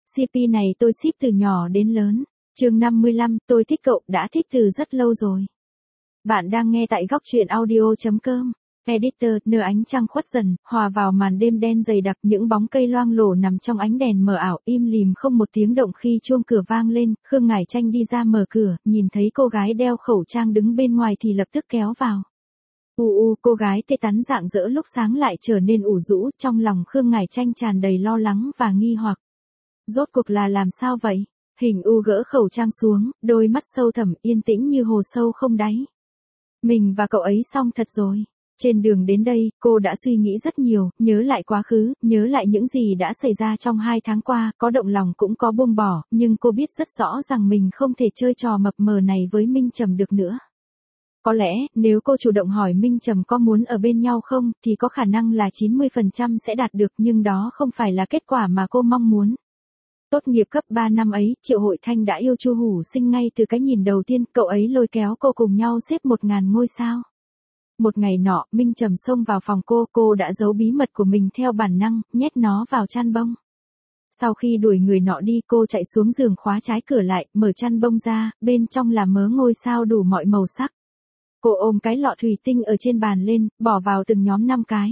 CP này tôi ship từ nhỏ đến lớn. Chương 55, tôi thích cậu, đã thích từ rất lâu rồi. Bạn đang nghe tại góc truyện audio.com. Editor, nửa ánh trăng khuất dần, hòa vào màn đêm đen dày đặc, những bóng cây loang lổ nằm trong ánh đèn mờ ảo, im lìm không một tiếng động khi chuông cửa vang lên. Khương Ngải Tranh đi ra mở cửa, nhìn thấy cô gái đeo khẩu trang đứng bên ngoài thì lập tức kéo vào. Cô gái tê tắn rạng rỡ lúc sáng lại trở nên ủ rũ, trong lòng Khương Ngải Tranh tràn đầy lo lắng và nghi hoặc. Rốt cuộc là làm sao vậy? Hình U gỡ khẩu trang xuống, đôi mắt sâu thẳm yên tĩnh như hồ sâu không đáy. Mình và cậu ấy xong thật rồi. Trên đường đến đây, cô đã suy nghĩ rất nhiều, nhớ lại quá khứ, nhớ lại những gì đã xảy ra trong 2 tháng qua, có động lòng cũng có buông bỏ, nhưng cô biết rất rõ rằng mình không thể chơi trò mập mờ này với Minh Trầm được nữa. Có lẽ, nếu cô chủ động hỏi Minh Trầm có muốn ở bên nhau không, thì có khả năng là 90% sẽ đạt được, nhưng đó không phải là kết quả mà cô mong muốn. Tốt nghiệp cấp 3 năm ấy, Triệu Hội Thanh đã yêu Chu Hủ Sinh ngay từ cái nhìn đầu tiên, cậu ấy lôi kéo cô cùng nhau xếp 1000 ngôi sao. Một ngày nọ, Minh Trầm xông vào phòng cô đã giấu bí mật của mình theo bản năng, nhét nó vào chăn bông. Sau khi đuổi người nọ đi, cô chạy xuống giường khóa trái cửa lại, mở chăn bông ra, bên trong là mớ ngôi sao đủ mọi màu sắc. Cô ôm cái lọ thủy tinh ở trên bàn lên, bỏ vào từng nhóm 5 cái.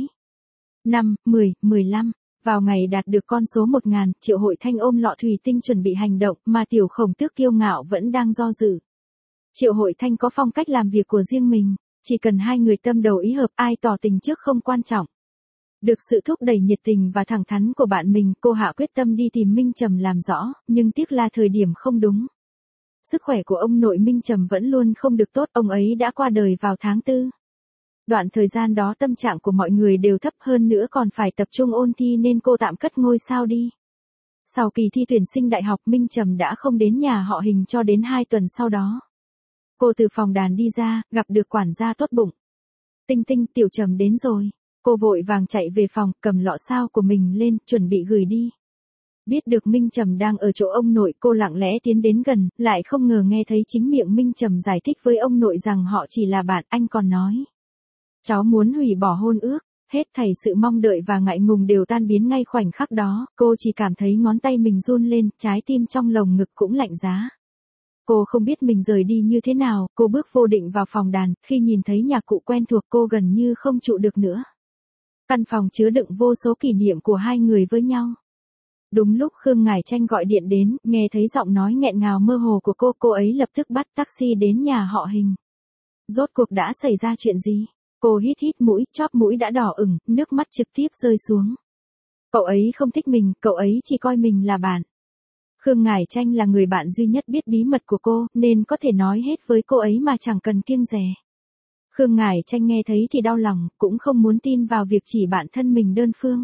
5, 10, 15. Vào ngày đạt được con số 1000, Triệu Hội Thanh ôm lọ thủy tinh chuẩn bị hành động, mà Tiểu Khổng Tước kiêu ngạo vẫn đang do dự. Triệu Hội Thanh có phong cách làm việc của riêng mình, chỉ cần hai người tâm đầu ý hợp, ai tỏ tình trước không quan trọng. Được sự thúc đẩy nhiệt tình và thẳng thắn của bạn mình, cô hạ quyết tâm đi tìm Minh Trầm làm rõ, nhưng tiếc là thời điểm không đúng. Sức khỏe của ông nội Minh Trầm vẫn luôn không được tốt, ông ấy đã qua đời vào tháng 4. Đoạn thời gian đó tâm trạng của mọi người đều thấp, hơn nữa còn phải tập trung ôn thi nên cô tạm cất ngôi sao đi. Sau kỳ thi tuyển sinh đại học, Minh Trầm đã không đến nhà họ Hình cho đến 2 tuần sau đó. Cô từ phòng đàn đi ra, gặp được quản gia tốt bụng. Tinh Tinh, Tiểu Trầm đến rồi. Cô vội vàng chạy về phòng, cầm lọ sao của mình lên, chuẩn bị gửi đi. Biết được Minh Trầm đang ở chỗ ông nội, cô lặng lẽ tiến đến gần, lại không ngờ nghe thấy chính miệng Minh Trầm giải thích với ông nội rằng họ chỉ là bạn. Anh còn nói: cháu muốn hủy bỏ hôn ước. Hết thảy sự mong đợi và ngại ngùng đều tan biến ngay khoảnh khắc đó, cô chỉ cảm thấy ngón tay mình run lên, trái tim trong lồng ngực cũng lạnh giá. Cô không biết mình rời đi như thế nào, cô bước vô định vào phòng đàn, khi nhìn thấy nhạc cụ quen thuộc cô gần như không trụ được nữa. Căn phòng chứa đựng vô số kỷ niệm của hai người với nhau. Đúng lúc Khương Ngải Tranh gọi điện đến, nghe thấy giọng nói nghẹn ngào mơ hồ của cô ấy lập tức bắt taxi đến nhà họ Hình. Rốt cuộc đã xảy ra chuyện gì? Cô hít mũi, chóp mũi đã đỏ ửng, nước mắt trực tiếp rơi xuống. Cậu ấy không thích mình, cậu ấy chỉ coi mình là bạn. Khương Ngải Tranh là người bạn duy nhất biết bí mật của cô, nên có thể nói hết với cô ấy mà chẳng cần kiêng dè. Khương Ngải Tranh nghe thấy thì đau lòng, cũng không muốn tin vào việc chỉ bạn thân mình đơn phương.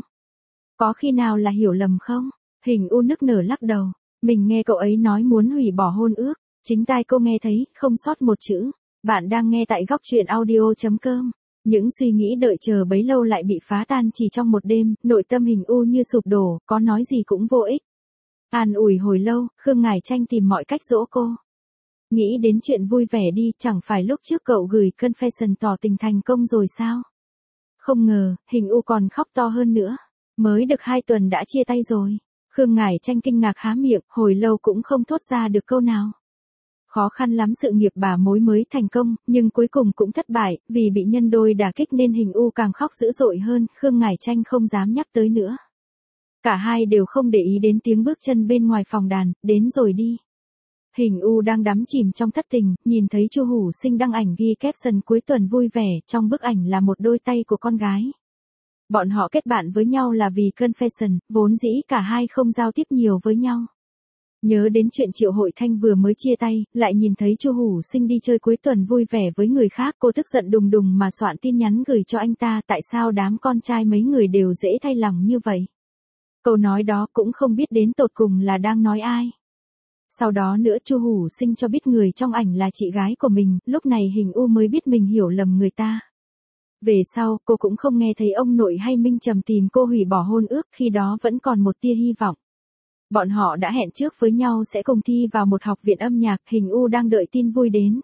Có khi nào là hiểu lầm không? Hình U nức nở lắc đầu. Mình nghe cậu ấy nói muốn hủy bỏ hôn ước. Chính tai cô nghe thấy, không sót một chữ. Bạn đang nghe tại góc truyện audio.com. Những suy nghĩ đợi chờ bấy lâu lại bị phá tan chỉ trong một đêm, nội tâm Hình U như sụp đổ, có nói gì cũng vô ích. An ủi hồi lâu, Khương Ngải Tranh tìm mọi cách dỗ cô. Nghĩ đến chuyện vui vẻ đi, chẳng phải lúc trước cậu gửi confession tỏ tình thành công rồi sao? Không ngờ, Hình U còn khóc to hơn nữa. Mới được 2 tuần đã chia tay rồi. Khương Ngải Tranh kinh ngạc há miệng, hồi lâu cũng không thốt ra được câu nào. Khó khăn lắm sự nghiệp bà mối mới thành công, nhưng cuối cùng cũng thất bại, vì bị nhân đôi đả kích nên Hình U càng khóc dữ dội hơn, Khương Ngải Tranh không dám nhắc tới nữa. Cả hai đều không để ý đến tiếng bước chân bên ngoài phòng đàn, đến rồi đi. Hình U đang đắm chìm trong thất tình, nhìn thấy Chu Hủ Sinh đăng ảnh ghi caption cuối tuần vui vẻ, trong bức ảnh là một đôi tay của con gái. Bọn họ kết bạn với nhau là vì confession, vốn dĩ cả hai không giao tiếp nhiều với nhau. Nhớ đến chuyện Triệu Hội Thanh vừa mới chia tay, lại nhìn thấy Chu Hủ Sinh đi chơi cuối tuần vui vẻ với người khác, cô tức giận đùng đùng mà soạn tin nhắn gửi cho anh ta, tại sao đám con trai mấy người đều dễ thay lòng như vậy. Câu nói đó cũng không biết đến tột cùng là đang nói ai. Sau đó nữa Chu Hủ Sinh cho biết người trong ảnh là chị gái của mình, lúc này Hình U mới biết mình hiểu lầm người ta. Về sau, cô cũng không nghe thấy ông nội hay Minh Trầm tìm cô hủy bỏ hôn ước, khi đó vẫn còn một tia hy vọng. Bọn họ đã hẹn trước với nhau sẽ cùng thi vào một học viện âm nhạc, Hình U đang đợi tin vui đến.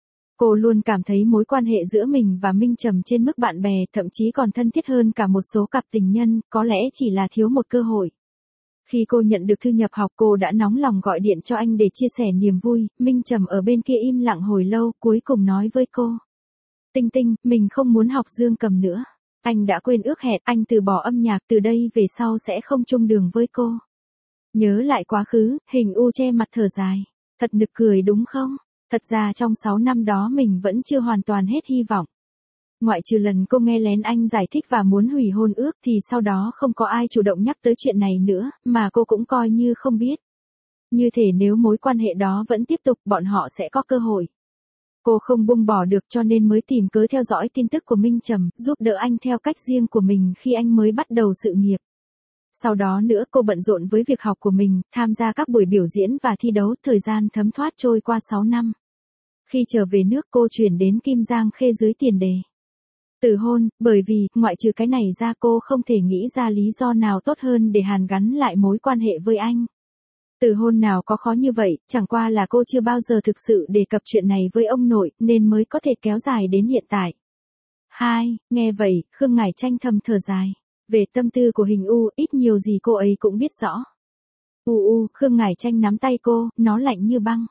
Cô luôn cảm thấy mối quan hệ giữa mình và Minh Trầm trên mức bạn bè, thậm chí còn thân thiết hơn cả một số cặp tình nhân, có lẽ chỉ là thiếu một cơ hội. Khi cô nhận được thư nhập học cô đã nóng lòng gọi điện cho anh để chia sẻ niềm vui, Minh Trầm ở bên kia im lặng hồi lâu cuối cùng nói với cô. Tinh Tinh, mình không muốn học dương cầm nữa. Anh đã quên ước hẹn, anh từ bỏ âm nhạc từ đây về sau sẽ không chung đường với cô. Nhớ lại quá khứ, Hình U che mặt thở dài. Thật nực cười đúng không? Thật ra trong 6 năm đó mình vẫn chưa hoàn toàn hết hy vọng. Ngoại trừ lần cô nghe lén anh giải thích và muốn hủy hôn ước thì sau đó không có ai chủ động nhắc tới chuyện này nữa, mà cô cũng coi như không biết. Như thể nếu mối quan hệ đó vẫn tiếp tục bọn họ sẽ có cơ hội. Cô không buông bỏ được cho nên mới tìm cớ theo dõi tin tức của Minh Trầm, giúp đỡ anh theo cách riêng của mình khi anh mới bắt đầu sự nghiệp. Sau đó nữa cô bận rộn với việc học của mình, tham gia các buổi biểu diễn và thi đấu, thời gian thấm thoát trôi qua 6 năm. Khi trở về nước cô chuyển đến Kim Giang Khê dưới tiền đề từ hôn, bởi vì, ngoại trừ cái này ra cô không thể nghĩ ra lý do nào tốt hơn để hàn gắn lại mối quan hệ với anh. Từ hôn nào có khó như vậy, chẳng qua là cô chưa bao giờ thực sự đề cập chuyện này với ông nội, nên mới có thể kéo dài đến hiện tại. 2. Nghe vậy, Khương Ngải Tranh thầm thở dài. Về tâm tư của Hình U, ít nhiều gì cô ấy cũng biết rõ. Khương Ngải Tranh nắm tay cô, nó lạnh như băng.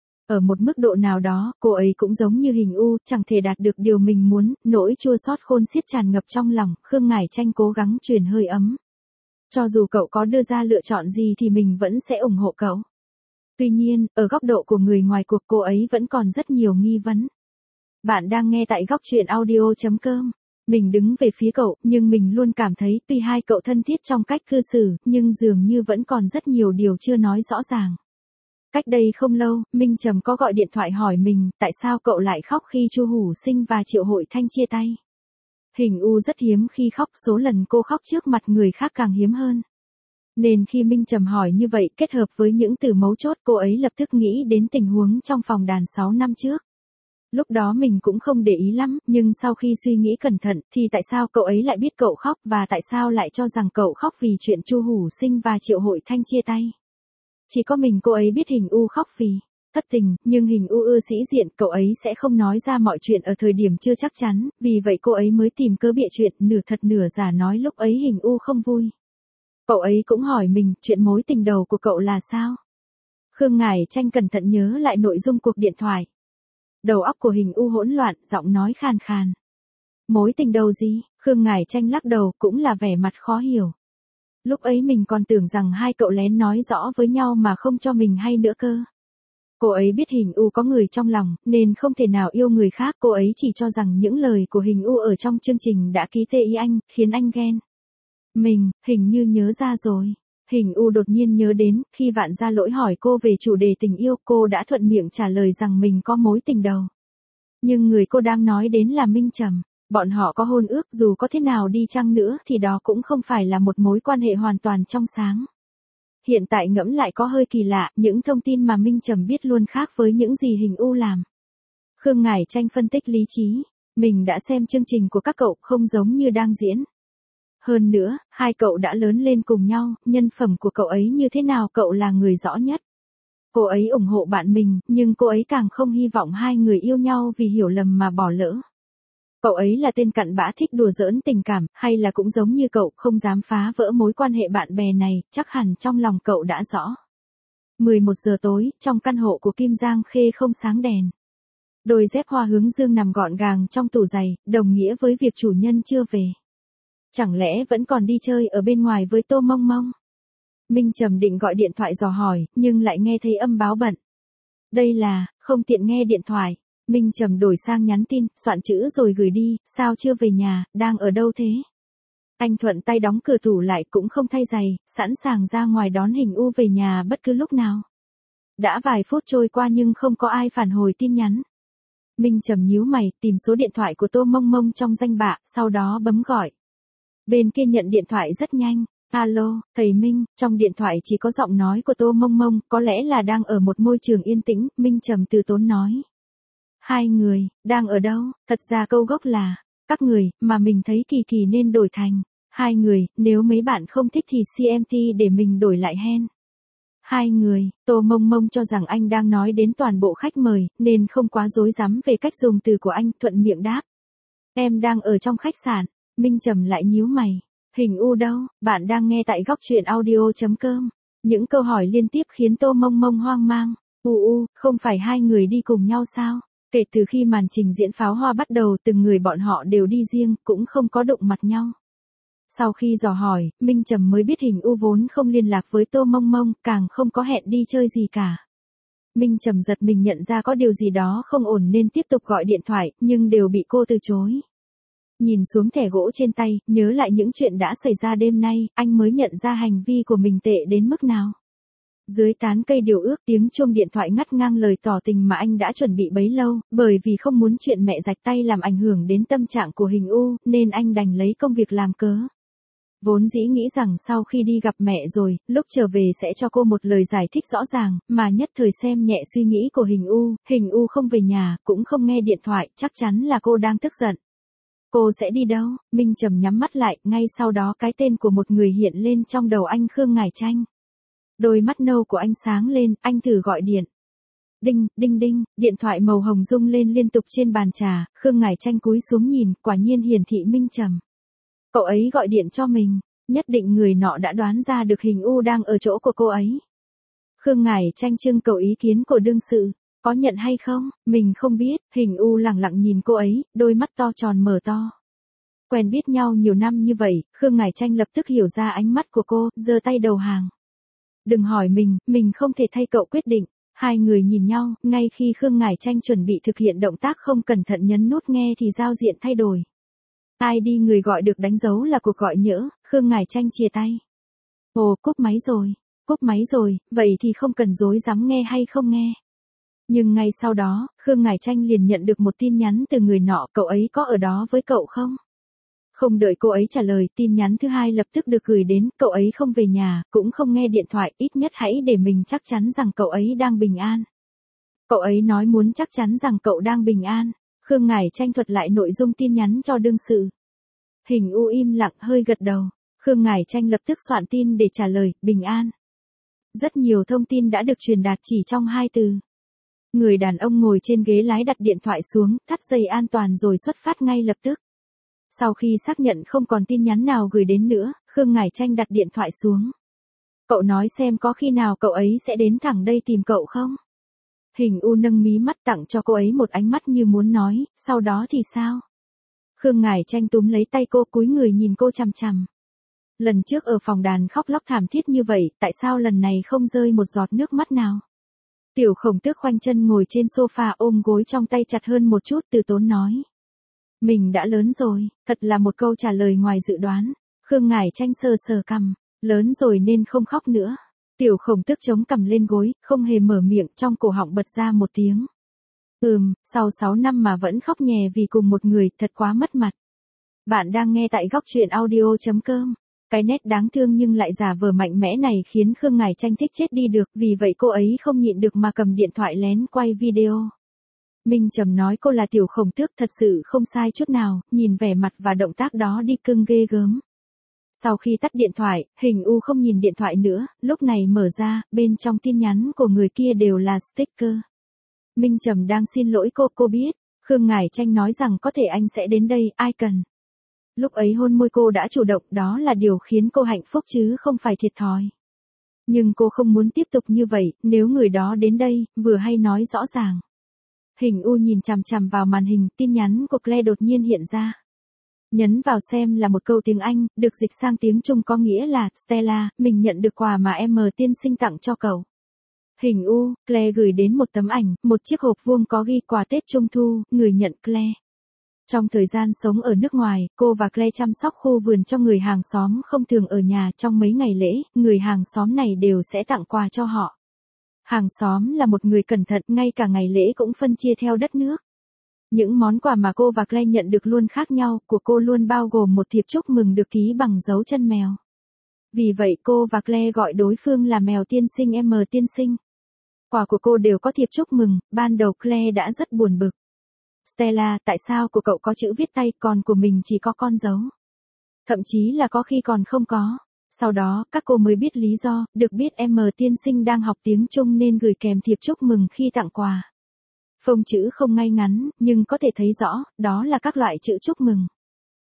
Ở một mức độ nào đó, cô ấy cũng giống như Hình U, chẳng thể đạt được điều mình muốn, nỗi chua xót khôn xiết tràn ngập trong lòng, Khương Ngải Tranh cố gắng truyền hơi ấm. Cho dù cậu có đưa ra lựa chọn gì thì mình vẫn sẽ ủng hộ cậu. Tuy nhiên, ở góc độ của người ngoài cuộc cô ấy vẫn còn rất nhiều nghi vấn. Bạn đang nghe tại góc truyện audio.com. Mình đứng về phía cậu, nhưng mình luôn cảm thấy tuy hai cậu thân thiết trong cách cư xử, nhưng dường như vẫn còn rất nhiều điều chưa nói rõ ràng. Cách đây không lâu, Minh Trầm có gọi điện thoại hỏi mình, tại sao cậu lại khóc khi Chu Hủ Sinh và Triệu Hội Thanh chia tay. Hình U rất hiếm khi khóc, số lần cô khóc trước mặt người khác càng hiếm hơn. Nên khi Minh Trầm hỏi như vậy kết hợp với những từ mấu chốt cô ấy lập tức nghĩ đến tình huống trong phòng đàn 6 năm trước. Lúc đó mình cũng không để ý lắm, nhưng sau khi suy nghĩ cẩn thận thì tại sao cậu ấy lại biết cậu khóc và tại sao lại cho rằng cậu khóc vì chuyện Chu Hủ Sinh và Triệu Hội Thanh chia tay. Chỉ có mình cô ấy biết Hình U khóc vì thất tình, nhưng Hình U ưa sĩ diện, cậu ấy sẽ không nói ra mọi chuyện ở thời điểm chưa chắc chắn, vì vậy cô ấy mới tìm cớ bịa chuyện, nửa thật nửa giả nói lúc ấy Hình U không vui. Cậu ấy cũng hỏi mình, chuyện mối tình đầu của cậu là sao? Khương Ngải Tranh cẩn thận nhớ lại nội dung cuộc điện thoại. Đầu óc của Hình U hỗn loạn, giọng nói khàn khàn. Mối tình đầu gì? Khương Ngải Tranh lắc đầu, cũng là vẻ mặt khó hiểu. Lúc ấy mình còn tưởng rằng hai cậu lén nói rõ với nhau mà không cho mình hay nữa cơ. Cô ấy biết Hình U có người trong lòng, nên không thể nào yêu người khác, cô ấy chỉ cho rằng những lời của Hình U ở trong chương trình đã ký tê ý anh, khiến anh ghen. Mình, hình như nhớ ra rồi. Hình U đột nhiên nhớ đến, khi Vạn Gia Lỗi hỏi cô về chủ đề tình yêu, cô đã thuận miệng trả lời rằng mình có mối tình đầu. Nhưng người cô đang nói đến là Minh Trầm. Bọn họ có hôn ước, dù có thế nào đi chăng nữa thì đó cũng không phải là một mối quan hệ hoàn toàn trong sáng. Hiện tại ngẫm lại có hơi kỳ lạ, những thông tin mà Minh Trầm biết luôn khác với những gì Hình U làm. Khương Ngải Tranh phân tích lý trí. Mình đã xem chương trình của các cậu, không giống như đang diễn. Hơn nữa, hai cậu đã lớn lên cùng nhau, nhân phẩm của cậu ấy như thế nào cậu là người rõ nhất. Cô ấy ủng hộ bạn mình, nhưng cô ấy càng không hy vọng hai người yêu nhau vì hiểu lầm mà bỏ lỡ. Cậu ấy là tên cặn bã thích đùa giỡn tình cảm, hay là cũng giống như cậu, không dám phá vỡ mối quan hệ bạn bè này, chắc hẳn trong lòng cậu đã rõ. 11 giờ tối, trong căn hộ của Kim Giang Khê không sáng đèn. Đôi dép hoa hướng dương nằm gọn gàng trong tủ giày, đồng nghĩa với việc chủ nhân chưa về. Chẳng lẽ vẫn còn đi chơi ở bên ngoài với Tô Mông Mông? Minh Trầm định gọi điện thoại dò hỏi, nhưng lại nghe thấy âm báo bận. Đây là, không tiện nghe điện thoại. Minh Trầm đổi sang nhắn tin, soạn chữ rồi gửi đi, sao chưa về nhà, đang ở đâu thế? Anh thuận tay đóng cửa tủ lại cũng không thay giày, sẵn sàng ra ngoài đón Hình U về nhà bất cứ lúc nào. Đã vài phút trôi qua nhưng không có ai phản hồi tin nhắn. Minh Trầm nhíu mày, tìm số điện thoại của Tô Mông Mông trong danh bạ, sau đó bấm gọi. Bên kia nhận điện thoại rất nhanh. Alo, thầy Minh, trong điện thoại chỉ có giọng nói của Tô Mông Mông, có lẽ là đang ở một môi trường yên tĩnh, Minh Trầm từ tốn nói. Hai người, đang ở đâu? Thật ra câu gốc là, các người, mà mình thấy kỳ kỳ nên đổi thành, hai người, nếu mấy bạn không thích thì CMT để mình đổi lại hen. Hai người, Tô Mông Mông cho rằng anh đang nói đến toàn bộ khách mời, nên không quá rối rắm về cách dùng từ của anh, thuận miệng đáp. Em đang ở trong khách sạn. Minh Trầm lại nhíu mày. Hình U đâu? Bạn đang nghe tại góc truyện audio.com. Những câu hỏi liên tiếp khiến Tô Mông Mông hoang mang. Không phải hai người đi cùng nhau sao? Kể từ khi màn trình diễn pháo hoa bắt đầu, từng người bọn họ đều đi riêng, cũng không có đụng mặt nhau. Sau khi dò hỏi, Minh Trầm mới biết Hình U vốn không liên lạc với Tô Mông Mông, càng không có hẹn đi chơi gì cả. Minh Trầm giật mình nhận ra có điều gì đó không ổn nên tiếp tục gọi điện thoại, nhưng đều bị cô từ chối. Nhìn xuống thẻ gỗ trên tay, nhớ lại những chuyện đã xảy ra đêm nay, anh mới nhận ra hành vi của mình tệ đến mức nào. Dưới tán cây điều ước, tiếng chuông điện thoại ngắt ngang lời tỏ tình mà anh đã chuẩn bị bấy lâu, bởi vì không muốn chuyện mẹ rạch tay làm ảnh hưởng đến tâm trạng của Hình U, nên anh đành lấy công việc làm cớ. Vốn dĩ nghĩ rằng sau khi đi gặp mẹ rồi, lúc trở về sẽ cho cô một lời giải thích rõ ràng, mà nhất thời xem nhẹ suy nghĩ của Hình U không về nhà, cũng không nghe điện thoại, chắc chắn là cô đang tức giận. Cô sẽ đi đâu? Minh Trầm nhắm mắt lại, ngay sau đó cái tên của một người hiện lên trong đầu anh: Khương Ngải Tranh. Đôi mắt nâu của anh sáng lên, anh thử gọi điện. Đinh, đinh đinh, điện thoại màu hồng rung lên liên tục trên bàn trà, Khương Ngải Tranh cúi xuống nhìn, quả nhiên hiển thị Minh Trầm. Cậu ấy gọi điện cho mình, nhất định người nọ đã đoán ra được Hình U đang ở chỗ của cô ấy. Khương Ngải Tranh trưng cầu ý kiến của đương sự. Có nhận hay không? Mình không biết. Hình U lẳng lặng nhìn cô ấy, đôi mắt to tròn mở to. Quen biết nhau nhiều năm như vậy, Khương Ngải Tranh lập tức hiểu ra ánh mắt của cô, giơ tay đầu hàng. Đừng hỏi mình không thể thay cậu quyết định. Hai người nhìn nhau, ngay khi Khương Ngải Tranh chuẩn bị thực hiện động tác không cẩn thận nhấn nút nghe thì giao diện thay đổi. ID người gọi được đánh dấu là cuộc gọi nhỡ, Khương Ngải Tranh chìa tay. Ồ, cúp máy rồi, vậy thì không cần dối dám nghe hay không nghe. Nhưng ngay sau đó, Khương Ngải Tranh liền nhận được một tin nhắn từ người nọ: cậu ấy có ở đó với cậu không? Không đợi cô ấy trả lời, tin nhắn thứ hai lập tức được gửi đến: cậu ấy không về nhà, cũng không nghe điện thoại, ít nhất hãy để mình chắc chắn rằng cậu ấy đang bình an. Cậu ấy nói muốn chắc chắn rằng cậu đang bình an. Khương Ngải Tranh thuật lại nội dung tin nhắn cho đương sự. Hình U im lặng hơi gật đầu. Khương Ngải Tranh lập tức soạn tin để trả lời: bình an. Rất nhiều thông tin đã được truyền đạt chỉ trong 2 từ. Người đàn ông ngồi trên ghế lái đặt điện thoại xuống, thắt dây an toàn rồi xuất phát ngay lập tức. Sau khi xác nhận không còn tin nhắn nào gửi đến nữa, Khương Ngải Tranh đặt điện thoại xuống. Cậu nói xem có khi nào cậu ấy sẽ đến thẳng đây tìm cậu không? Hình U nâng mí mắt tặng cho cô ấy một ánh mắt như muốn nói, sau đó thì sao? Khương Ngải Tranh túm lấy tay cô, cúi người nhìn cô chằm chằm. Lần trước ở phòng đàn khóc lóc thảm thiết như vậy, tại sao lần này không rơi một giọt nước mắt nào? Tiểu Khổng Tước khoanh chân ngồi trên sofa ôm gối trong tay chặt hơn một chút, từ tốn nói. Mình đã lớn rồi, thật là một câu trả lời ngoài dự đoán. Khương Ngải Tranh sờ sờ cằm, lớn rồi nên không khóc nữa. Tiểu Khổng Tước chống cằm lên gối, không hề mở miệng, trong cổ họng bật ra một tiếng. Sau 6 năm mà vẫn khóc nhè vì cùng một người, thật quá mất mặt. Bạn đang nghe tại góc truyện audio.com. Cái nét đáng thương nhưng lại giả vờ mạnh mẽ này khiến Khương Ngải Tranh thích chết đi được, vì vậy cô ấy không nhịn được mà cầm điện thoại lén quay video. Minh Trầm nói cô là Tiểu Khổng Tước, thật sự không sai chút nào, nhìn vẻ mặt và động tác đó đi cưng ghê gớm. Sau khi tắt điện thoại, Hình U không nhìn điện thoại nữa, lúc này mở ra, bên trong tin nhắn của người kia đều là sticker. Minh Trầm đang xin lỗi cô biết. Khương Ngải Tranh nói rằng có thể anh sẽ đến đây, ai cần. Lúc ấy hôn môi cô đã chủ động, đó là điều khiến cô hạnh phúc chứ không phải thiệt thòi. Nhưng cô không muốn tiếp tục như vậy, nếu người đó đến đây, vừa hay nói rõ ràng. Hình U nhìn chằm chằm vào màn hình, tin nhắn của Claire đột nhiên hiện ra. Nhấn vào xem là một câu tiếng Anh, được dịch sang tiếng Trung có nghĩa là: Stella, mình nhận được quà mà em tiên sinh tặng cho cậu. Hình U, Claire gửi đến một tấm ảnh, một chiếc hộp vuông có ghi quà Tết Trung Thu, người nhận Claire. Trong thời gian sống ở nước ngoài, cô và Claire chăm sóc khu vườn cho người hàng xóm không thường ở nhà. Trong mấy ngày lễ, người hàng xóm này đều sẽ tặng quà cho họ. Hàng xóm là một người cẩn thận, ngay cả ngày lễ cũng phân chia theo đất nước. Những món quà mà cô và Claire nhận được luôn khác nhau, của cô luôn bao gồm một thiệp chúc mừng được ký bằng dấu chân mèo. Vì vậy cô và Claire gọi đối phương là Mèo tiên sinh, tiên sinh. Quà của cô đều có thiệp chúc mừng, ban đầu Claire đã rất buồn bực. Stella, tại sao của cậu có chữ viết tay, còn của mình chỉ có con dấu? Thậm chí là có khi còn không có. Sau đó, các cô mới biết lý do, được biết tiên sinh đang học tiếng Trung nên gửi kèm thiệp chúc mừng khi tặng quà. Phông chữ không ngay ngắn, nhưng có thể thấy rõ, đó là các loại chữ chúc mừng.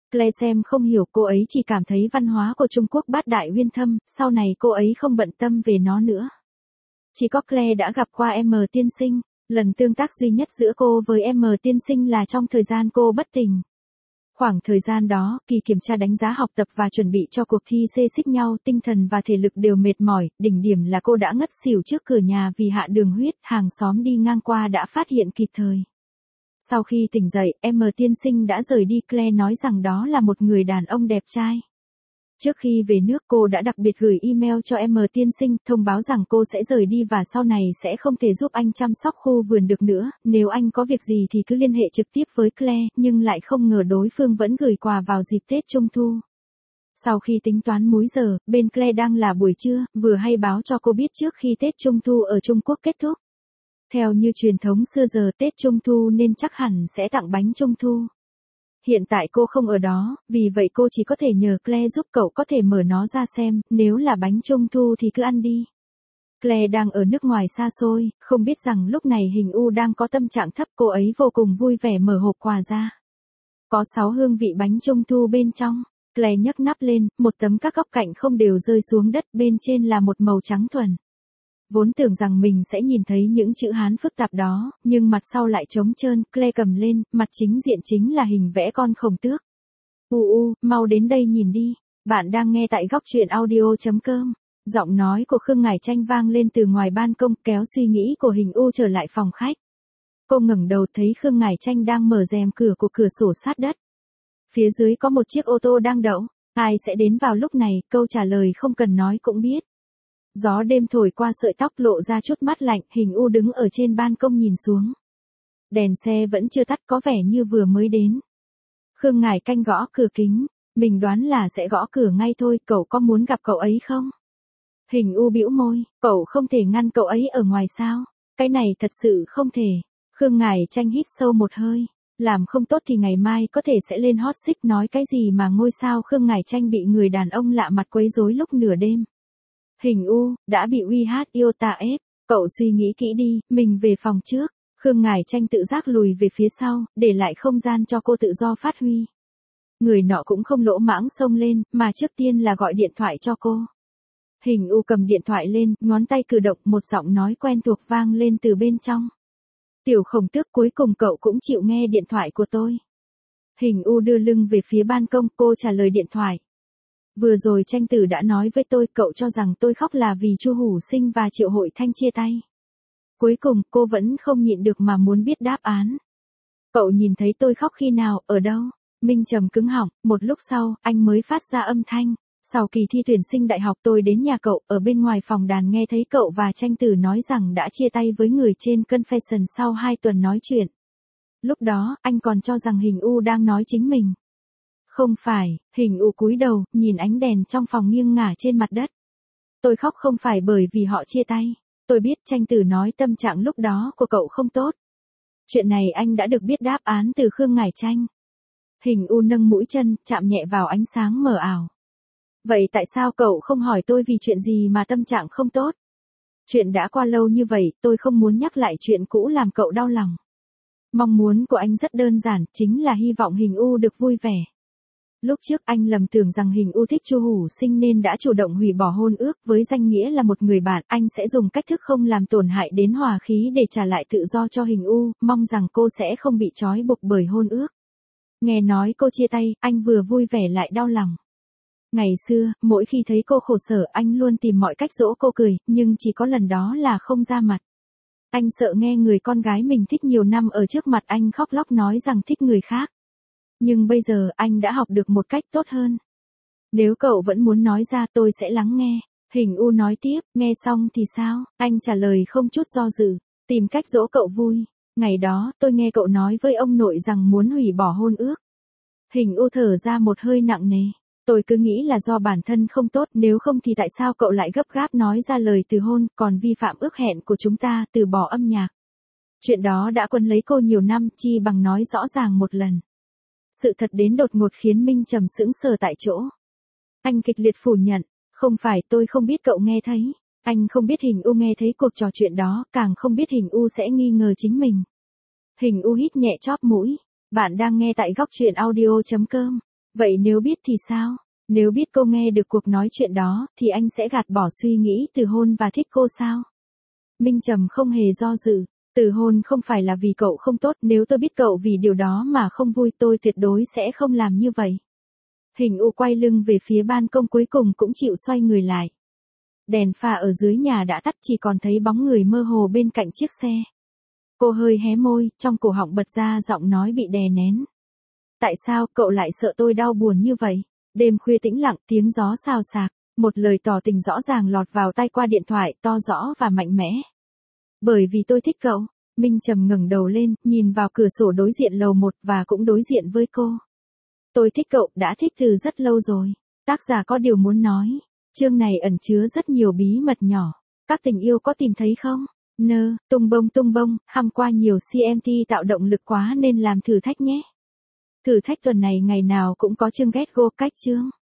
Claire xem không hiểu, cô ấy chỉ cảm thấy văn hóa của Trung Quốc bát đại uyên thâm, sau này cô ấy không bận tâm về nó nữa. Chỉ có Claire đã gặp qua M tiên sinh, lần tương tác duy nhất giữa cô với M tiên sinh là trong thời gian cô bất tỉnh. Khoảng thời gian đó, kỳ kiểm tra đánh giá học tập và chuẩn bị cho cuộc thi xê xích nhau, tinh thần và thể lực đều mệt mỏi, đỉnh điểm là cô đã ngất xỉu trước cửa nhà vì hạ đường huyết, hàng xóm đi ngang qua đã phát hiện kịp thời. Sau khi tỉnh dậy, M tiên sinh đã rời đi. Claire nói rằng đó là một người đàn ông đẹp trai. Trước khi về nước, cô đã đặc biệt gửi email cho M tiên sinh, thông báo rằng cô sẽ rời đi và sau này sẽ không thể giúp anh chăm sóc khu vườn được nữa, nếu anh có việc gì thì cứ liên hệ trực tiếp với Claire, nhưng lại không ngờ đối phương vẫn gửi quà vào dịp Tết Trung Thu. Sau khi tính toán múi giờ, bên Claire đang là buổi trưa, vừa hay báo cho cô biết trước khi Tết Trung Thu ở Trung Quốc kết thúc. Theo như truyền thống xưa giờ Tết Trung Thu nên chắc hẳn sẽ tặng bánh Trung Thu. Hiện tại cô không ở đó, vì vậy cô chỉ có thể nhờ Claire giúp cậu có thể mở nó ra xem, nếu là bánh Trung Thu thì cứ ăn đi. Claire đang ở nước ngoài xa xôi, không biết rằng lúc này Hình U đang có tâm trạng thấp, cô ấy vô cùng vui vẻ mở hộp quà ra. Có 6 hương vị bánh Trung Thu bên trong. Claire nhấc nắp lên, một tấm các góc cạnh không đều rơi xuống đất, bên trên là một màu trắng thuần. Vốn tưởng rằng mình sẽ nhìn thấy những chữ Hán phức tạp đó, nhưng mặt sau lại trống trơn. Claire cầm lên, mặt chính diện chính là hình vẽ con khổng tước. Mau đến đây nhìn đi. Bạn đang nghe tại góc truyện audio.com. Giọng nói của Khương Ngải Tranh vang lên từ ngoài ban công, kéo suy nghĩ của Hình U trở lại phòng khách. Cô ngẩng đầu thấy Khương Ngải Tranh đang mở rèm cửa của cửa sổ sát đất. Phía dưới có một chiếc ô tô đang đậu. Ai sẽ đến vào lúc này, câu trả lời không cần nói cũng biết. Gió đêm thổi qua sợi tóc lộ ra chút mát lạnh, Hình U đứng ở trên ban công nhìn xuống. Đèn xe vẫn chưa tắt, có vẻ như vừa mới đến. Khương Ngải Canh gõ cửa kính, mình đoán là sẽ gõ cửa ngay thôi, cậu có muốn gặp cậu ấy không? Hình U bĩu môi, cậu không thể ngăn cậu ấy ở ngoài sao? Cái này thật sự không thể. Khương Ngải Tranh hít sâu một hơi, làm không tốt thì ngày mai có thể sẽ lên hot search, nói cái gì mà ngôi sao Khương Ngải Tranh bị người đàn ông lạ mặt quấy rối lúc nửa đêm. Hình U, đã bị Iota ép, cậu suy nghĩ kỹ đi, mình về phòng trước. Khương Ngải Tranh tự giác lùi về phía sau, để lại không gian cho cô tự do phát huy. Người nọ cũng không lỗ mãng xông lên, mà trước tiên là gọi điện thoại cho cô. Hình U cầm điện thoại lên, ngón tay cử động, một giọng nói quen thuộc vang lên từ bên trong. Tiểu Khổng Tước, cuối cùng cậu cũng chịu nghe điện thoại của tôi. Hình U đưa lưng về phía ban công, cô trả lời điện thoại. Vừa rồi Tranh Tử đã nói với tôi, cậu cho rằng tôi khóc là vì Chu Hủ Sinh và Triệu Hội Thanh chia tay. Cuối cùng, cô vẫn không nhịn được mà muốn biết đáp án. Cậu nhìn thấy tôi khóc khi nào, ở đâu? Minh trầm cứng họng, một lúc sau, anh mới phát ra âm thanh. Sau kỳ thi tuyển sinh đại học tôi đến nhà cậu, ở bên ngoài phòng đàn nghe thấy cậu và Tranh Tử nói rằng đã chia tay với người trên Confession sau 2 tuần nói chuyện. Lúc đó, anh còn cho rằng Hình U đang nói chính mình. Không phải, Hình U cúi đầu, nhìn ánh đèn trong phòng nghiêng ngả trên mặt đất. Tôi khóc không phải bởi vì họ chia tay. Tôi biết Tranh Tử nói tâm trạng lúc đó của cậu không tốt. Chuyện này anh đã được biết đáp án từ Khương Ngải Tranh. Hình U nâng mũi chân, chạm nhẹ vào ánh sáng mờ ảo. Vậy tại sao cậu không hỏi tôi vì chuyện gì mà tâm trạng không tốt? Chuyện đã qua lâu như vậy, tôi không muốn nhắc lại chuyện cũ làm cậu đau lòng. Mong muốn của anh rất đơn giản, chính là hy vọng Hình U được vui vẻ. Lúc trước anh lầm tưởng rằng Hình U thích Chu Hủ Sinh nên đã chủ động hủy bỏ hôn ước, với danh nghĩa là một người bạn, anh sẽ dùng cách thức không làm tổn hại đến hòa khí để trả lại tự do cho Hình U, mong rằng cô sẽ không bị trói buộc bởi hôn ước. Nghe nói cô chia tay, anh vừa vui vẻ lại đau lòng. Ngày xưa, mỗi khi thấy cô khổ sở, anh luôn tìm mọi cách dỗ cô cười, nhưng chỉ có lần đó là không ra mặt. Anh sợ nghe người con gái mình thích nhiều năm ở trước mặt anh khóc lóc nói rằng thích người khác. Nhưng bây giờ anh đã học được một cách tốt hơn. Nếu cậu vẫn muốn nói ra tôi sẽ lắng nghe. Hình U nói tiếp, nghe xong thì sao? Anh trả lời không chút do dự, tìm cách dỗ cậu vui. Ngày đó, tôi nghe cậu nói với ông nội rằng muốn hủy bỏ hôn ước. Hình U thở ra một hơi nặng nề. Tôi cứ nghĩ là do bản thân không tốt, nếu không thì tại sao cậu lại gấp gáp nói ra lời từ hôn, còn vi phạm ước hẹn của chúng ta, từ bỏ âm nhạc. Chuyện đó đã quấn lấy cô nhiều năm, chi bằng nói rõ ràng một lần. Sự thật đến đột ngột khiến Minh trầm sững sờ tại chỗ. Anh kịch liệt phủ nhận, không phải, tôi không biết cậu nghe thấy. Anh không biết Hình U nghe thấy cuộc trò chuyện đó, càng không biết Hình U sẽ nghi ngờ chính mình. Hình U hít nhẹ chóp mũi. Bạn đang nghe tại góc truyện audio.com. Vậy nếu biết thì sao? Nếu biết cô nghe được cuộc nói chuyện đó, thì anh sẽ gạt bỏ suy nghĩ từ hôn và thích cô sao? Minh Trầm không hề do dự. Từ hôn không phải là vì cậu không tốt, nếu tôi biết cậu vì điều đó mà không vui tôi tuyệt đối sẽ không làm như vậy. Hình U quay lưng về phía ban công cuối cùng cũng chịu xoay người lại. Đèn pha ở dưới nhà đã tắt, chỉ còn thấy bóng người mơ hồ bên cạnh chiếc xe. Cô hơi hé môi, trong cổ họng bật ra giọng nói bị đè nén. Tại sao cậu lại sợ tôi đau buồn như vậy? Đêm khuya tĩnh lặng, tiếng gió xào xạc, một lời tỏ tình rõ ràng lọt vào tai qua điện thoại, to rõ và mạnh mẽ. Bởi vì tôi thích cậu. Minh Trầm ngẩng đầu lên, nhìn vào cửa sổ đối diện lầu 1 và cũng đối diện với cô. Tôi thích cậu, đã thích từ rất lâu rồi. Tác giả có điều muốn nói. Chương này ẩn chứa rất nhiều bí mật nhỏ. Các tình yêu có tìm thấy không? Tung bông, hăm qua nhiều CMT tạo động lực quá nên làm thử thách nhé. Thử thách tuần này ngày nào cũng có chương Get Go cách chương.